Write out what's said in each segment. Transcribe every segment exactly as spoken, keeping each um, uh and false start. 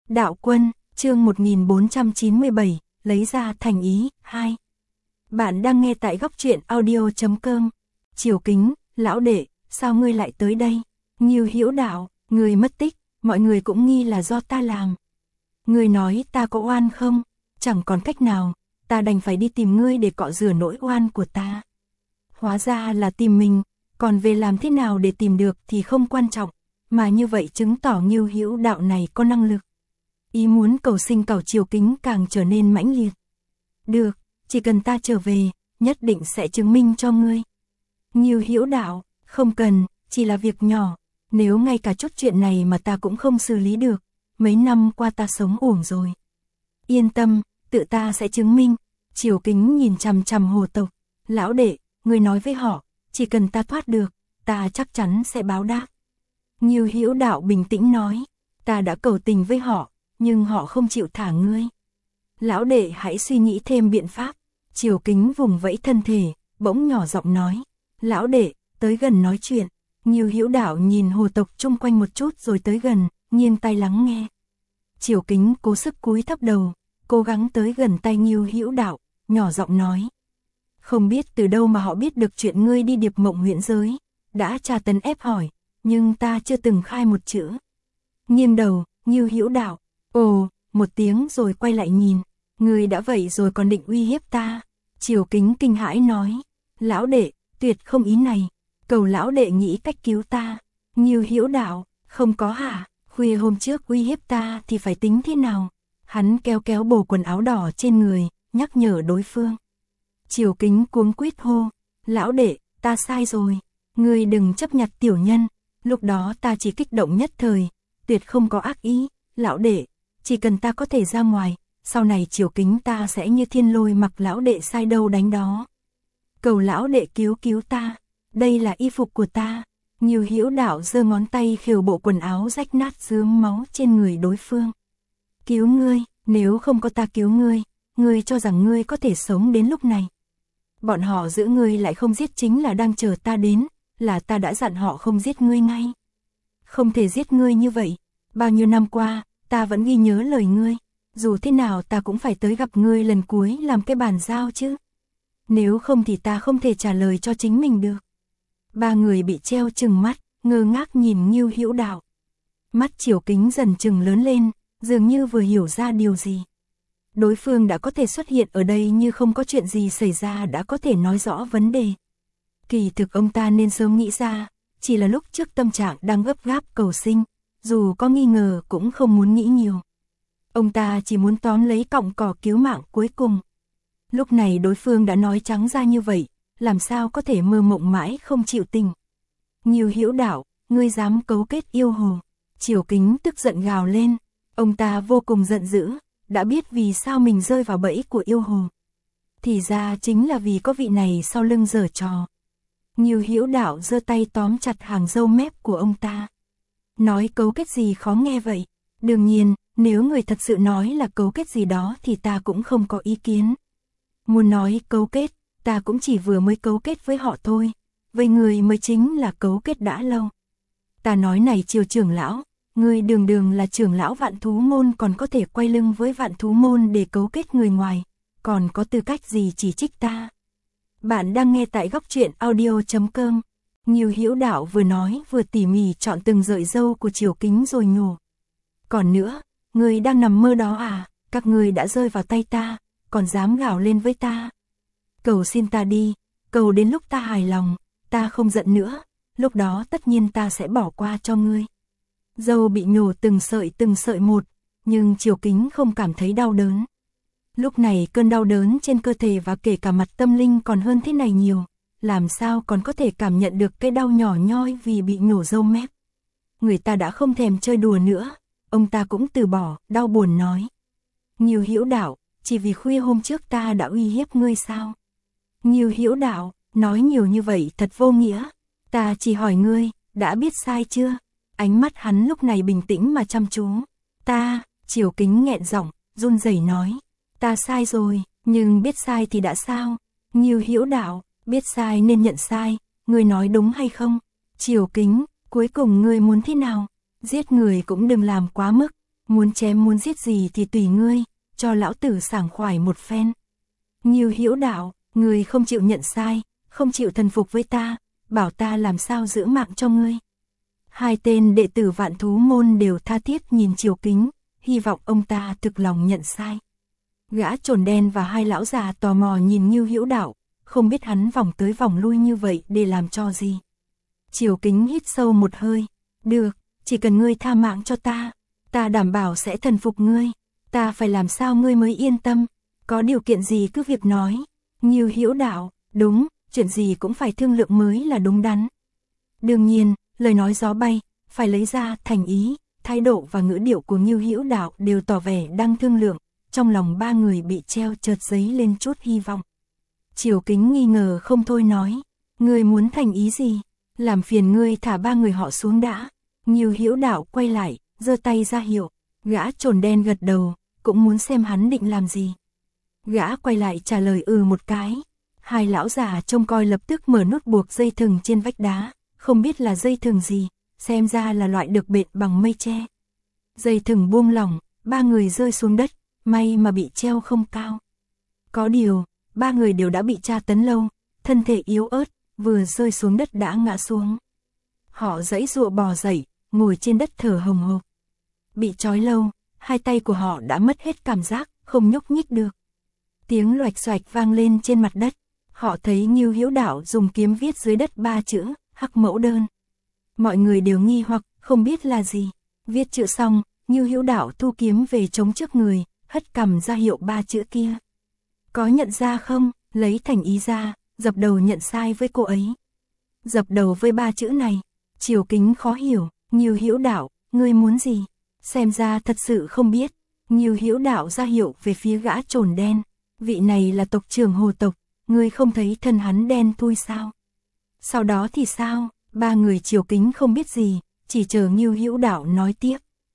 Đạo Quân, chương một nghìn bốn trăm chín mươi bảy, lấy ra thành ý, hai. Bạn đang nghe tại góc truyện audio chấm com. Triều Kính, lão đệ, sao ngươi lại tới đây? Ngưu Hữu Đạo, ngươi mất tích, mọi người cũng nghi là do ta làm. Ngươi nói ta có oan không? Chẳng còn cách nào, ta đành phải đi tìm ngươi để cọ rửa nỗi oan của ta. Hóa ra là tìm mình, còn về làm thế nào để tìm được thì không quan trọng, mà như vậy chứng tỏ Ngưu Hữu Đạo này có năng lực. Ý muốn cầu sinh cầu Triều Kính càng trở nên mãnh liệt. Được, chỉ cần ta trở về, nhất định sẽ chứng minh cho ngươi. Ngưu Hữu Đạo, không cần, chỉ là việc nhỏ, nếu ngay cả chút chuyện này mà ta cũng không xử lý được, mấy năm qua ta sống uổng rồi. Yên tâm, tự ta sẽ chứng minh. Triều Kính nhìn chằm chằm Hồ tộc, lão đệ, ngươi nói với họ, chỉ cần ta thoát được, ta chắc chắn sẽ báo đáp. Ngưu Hữu Đạo bình tĩnh nói, ta đã cầu tình với họ, nhưng họ không chịu thả ngươi. Lão đệ hãy suy nghĩ thêm biện pháp. Triều Kính vùng vẫy thân thể, bỗng nhỏ giọng nói, lão đệ, tới gần nói chuyện. Ngưu Hữu Đạo nhìn Hồ tộc chung quanh một chút rồi tới gần, nghiêng tai lắng nghe. Triều Kính cố sức cúi thấp đầu, cố gắng tới gần tay Ngưu Hữu Đạo, nhỏ giọng nói, không biết từ đâu mà họ biết được chuyện ngươi đi Điệp Mộng huyện giới, đã tra tấn ép hỏi, nhưng ta chưa từng khai một chữ. Nghiêng đầu, Ngưu Hữu Đạo, ồ, một tiếng rồi quay lại nhìn, ngươi đã vậy rồi còn định uy hiếp ta. Triều Kính kinh hãi nói, lão đệ, tuyệt không ý này, cầu lão đệ nghĩ cách cứu ta. Ngưu Hữu Đạo, không có hả, khuya hôm trước uy hiếp ta thì phải tính thế nào? Hắn kéo kéo bồ quần áo đỏ trên người, nhắc nhở đối phương. Triều Kính cuống quýt hô, lão đệ, ta sai rồi, ngươi đừng chấp nhặt tiểu nhân, lúc đó ta chỉ kích động nhất thời, tuyệt không có ác ý, lão đệ, chỉ cần ta có thể ra ngoài, sau này Triều Kính ta sẽ như thiên lôi mặc lão đệ sai đâu đánh đó. Cầu lão đệ cứu cứu ta, đây là y phục của ta. Ngưu Hữu Đạo giơ ngón tay khều bộ quần áo rách nát rướm máu trên người đối phương. Cứu ngươi, nếu không có ta cứu ngươi, ngươi cho rằng ngươi có thể sống đến lúc này. Bọn họ giữ ngươi lại không giết chính là đang chờ ta đến, là ta đã dặn họ không giết ngươi ngay. Không thể giết ngươi như vậy, bao nhiêu năm qua, ta vẫn ghi nhớ lời ngươi, dù thế nào ta cũng phải tới gặp ngươi lần cuối làm cái bàn giao chứ. Nếu không thì ta không thể trả lời cho chính mình được. Ba người bị treo trừng mắt, ngơ ngác nhìn Ngưu Hữu Đạo. Mắt Triều Kính dần trừng lớn lên, dường như vừa hiểu ra điều gì. Đối phương đã có thể xuất hiện ở đây như không có chuyện gì xảy ra đã có thể nói rõ vấn đề. Kỳ thực ông ta nên sớm nghĩ ra, chỉ là lúc trước tâm trạng đang gấp gáp cầu sinh, dù có nghi ngờ cũng không muốn nghĩ nhiều. Ông ta chỉ muốn tóm lấy cọng cỏ cứu mạng cuối cùng. Lúc này đối phương đã nói trắng ra như vậy, làm sao có thể mơ mộng mãi không chịu tình. Ngưu Hữu Đạo, ngươi dám cấu kết yêu hồ. Triều Kính tức giận gào lên, ông ta vô cùng giận dữ, đã biết vì sao mình rơi vào bẫy của yêu hồ. Thì ra chính là vì có vị này sau lưng giở trò. Ngưu Hữu Đạo giơ tay tóm chặt hàng râu mép của ông ta. Nói cấu kết gì khó nghe vậy? Đương nhiên, nếu người thật sự nói là cấu kết gì đó thì ta cũng không có ý kiến. Muốn nói cấu kết, ta cũng chỉ vừa mới cấu kết với họ thôi, với người mới chính là cấu kết đã lâu. Ta nói này Triều trưởng lão, ngươi đường đường là trưởng lão Vạn Thú Môn còn có thể quay lưng với Vạn Thú Môn để cấu kết người ngoài, còn có tư cách gì chỉ trích ta? Bạn đang nghe tại góc truyện audio chấm com. Ngưu Hữu Đạo vừa nói vừa tỉ mỉ chọn từng rợi râu của Triều Kính rồi nhổ. Còn nữa, ngươi đang nằm mơ đó à, các ngươi đã rơi vào tay ta, còn dám gào lên với ta. Cầu xin ta đi, cầu đến lúc ta hài lòng, ta không giận nữa, lúc đó tất nhiên ta sẽ bỏ qua cho ngươi. Râu bị nhổ từng sợi từng sợi một, nhưng Triều Kính không cảm thấy đau đớn. Lúc này cơn đau đớn trên cơ thể và kể cả mặt tâm linh còn hơn thế này nhiều, làm sao còn có thể cảm nhận được cái đau nhỏ nhoi vì bị nhổ râu mép. Người ta đã không thèm chơi đùa nữa, ông ta cũng từ bỏ, đau buồn nói. Ngưu Hữu Đạo, chỉ vì khuya hôm trước ta đã uy hiếp ngươi sao? Ngưu Hữu Đạo, nói nhiều như vậy thật vô nghĩa, ta chỉ hỏi ngươi, đã biết sai chưa? Ánh mắt hắn lúc này bình tĩnh mà chăm chú. Ta, Triều Kính nghẹn giọng, run rẩy nói, ta sai rồi, nhưng biết sai thì đã sao? Ngưu Hữu Đạo, biết sai nên nhận sai, ngươi nói đúng hay không? Triều Kính, cuối cùng ngươi muốn thế nào? Giết người cũng đừng làm quá mức. muốn chém muốn giết gì thì tùy ngươi, cho lão tử sảng khoái một phen. Ngưu Hữu Đạo, ngươi không chịu nhận sai, không chịu thần phục với ta, bảo ta làm sao giữ mạng cho ngươi. Hai tên đệ tử Vạn Thú môn đều tha thiết nhìn Triều Kính, hy vọng ông ta thực lòng nhận sai. Gã trồn đen và hai lão già tò mò nhìn Ngưu Hữu Đạo, không biết hắn vòng tới vòng lui như vậy để làm cho gì. Triều Kính hít sâu một hơi, được, chỉ cần ngươi tha mạng cho ta, ta đảm bảo sẽ thần phục ngươi, ta phải làm sao ngươi mới yên tâm, có điều kiện gì cứ việc nói. Ngưu Hữu Đạo, đúng, chuyện gì cũng phải thương lượng mới là đúng đắn. Đương nhiên, lời nói gió bay, phải lấy ra thành ý, thái độ và ngữ điệu của Ngưu Hữu Đạo đều tỏ vẻ đang thương lượng, trong lòng ba người bị treo chợt dấy lên chút hy vọng. Triều Kính nghi ngờ không thôi nói, ngươi muốn thành ý gì, làm phiền ngươi thả ba người họ xuống đã. Ngưu Hữu Đạo quay lại, giơ tay ra hiệu, gã trồn đen gật đầu, cũng muốn xem hắn định làm gì. Gã quay lại trả lời ừ một cái. Hai lão già trông coi lập tức mở nút buộc dây thừng trên vách đá, không biết là dây thừng gì, xem ra là loại được bện bằng mây tre. Dây thừng buông lỏng, ba người rơi xuống đất, may mà bị treo không cao. Có điều, ba người đều đã bị tra tấn lâu, thân thể yếu ớt, vừa rơi xuống đất đã ngã xuống. Họ giãy giụa bò dậy, ngồi trên đất thở hồng hộc. Bị trói lâu, hai tay của họ đã mất hết cảm giác, không nhúc nhích được. Tiếng loạch xoạch vang lên trên mặt đất. Họ thấy Ngưu Hữu Đạo dùng kiếm viết dưới đất ba chữ, Hắc Mẫu Đơn. Mọi người đều nghi hoặc, không biết là gì. Viết chữ xong, Ngưu Hữu Đạo thu kiếm về chống trước người, hất cằm ra hiệu ba chữ kia. Có nhận ra không? Lấy thành ý ra, dập đầu nhận sai với cô ấy. Dập đầu với ba chữ này, Triều Kính khó hiểu, Ngưu Hữu Đạo, ngươi muốn gì? Xem ra thật sự không biết. Ngưu Hữu Đạo ra hiệu về phía gã trồn đen, vị này là tộc trưởng Hồ tộc, ngươi không thấy thân hắn đen thui sao? Sau đó thì sao? Ba người Triều Kính không biết gì, chỉ chờ Ngưu Hữu Đạo nói tiếp.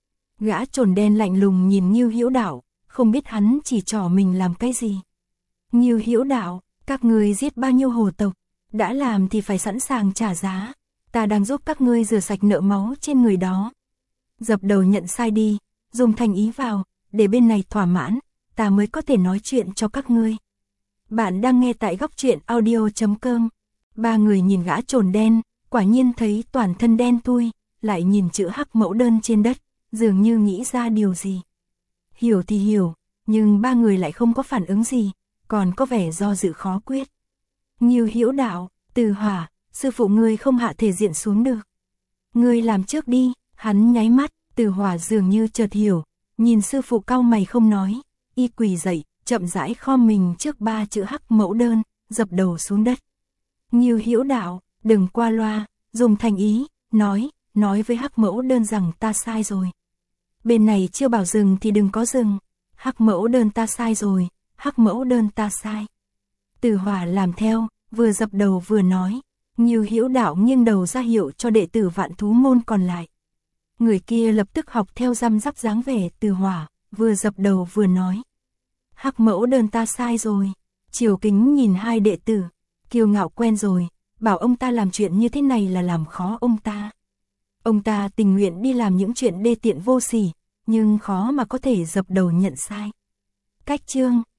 Gã trồn đen lạnh lùng nhìn Ngưu Hữu Đạo, không biết hắn chỉ trỏ mình làm cái gì. Ngưu Hữu Đạo, các ngươi giết bao nhiêu hồ tộc, đã làm thì phải sẵn sàng trả giá. Ta đang giúp các ngươi rửa sạch nợ máu trên người đó. Dập đầu nhận sai đi, dùng thành ý vào, để bên này thỏa mãn, ta mới có thể nói chuyện cho các ngươi. Bạn đang nghe tại góc truyện audio chấm com. Ba người nhìn gã trồn đen, quả nhiên thấy toàn thân đen thui, lại nhìn chữ Hắc Mẫu Đơn trên đất, dường như nghĩ ra điều gì. Hiểu thì hiểu, nhưng ba người lại không có phản ứng gì, còn có vẻ do dự khó quyết. Ngưu Hữu Đạo, Từ Hỏa, sư phụ ngươi không hạ thể diện xuống được. Ngươi làm trước đi, hắn nháy mắt, Từ Hỏa dường như chợt hiểu, nhìn sư phụ cau mày không nói, y quỳ dậy, chậm rãi khom mình trước ba chữ Hắc Mẫu Đơn, dập đầu xuống đất. Ngưu Hữu Đạo, đừng qua loa, dùng thành ý, nói, nói với Hắc Mẫu Đơn rằng ta sai rồi. Bên này chưa bảo dừng thì đừng có dừng. Hắc Mẫu Đơn ta sai rồi, Hắc Mẫu Đơn ta sai. Từ Hỏa làm theo, vừa dập đầu vừa nói. Ngưu Hữu Đạo nghiêng đầu ra hiệu cho đệ tử Vạn Thú môn còn lại. Người kia lập tức học theo răm rắp dáng vẻ Từ Hỏa, vừa dập đầu vừa nói. Hắc Mẫu Đơn ta sai rồi. Triều Kính nhìn hai đệ tử, kiêu ngạo quen rồi, bảo ông ta làm chuyện như thế này là làm khó ông ta. Ông ta tình nguyện đi làm những chuyện đê tiện vô sỉ, nhưng khó mà có thể dập đầu nhận sai. Cách chương